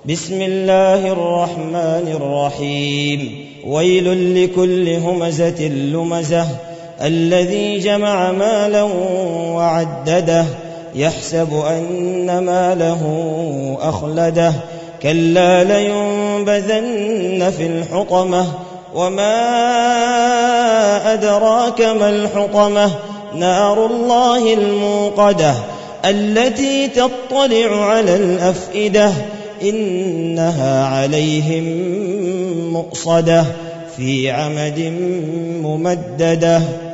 بسم الله الرحمن الرحيم. ويل لكل همزة لمزة الذي جمع مالا وعدده يحسب أن ماله أخلده كلا لينبذن في الحطمة وما أدراك ما الحطمة نار الله الموقدة التي تطلع على الأفئدة إنها عليهم مؤصدة في عمد ممددة.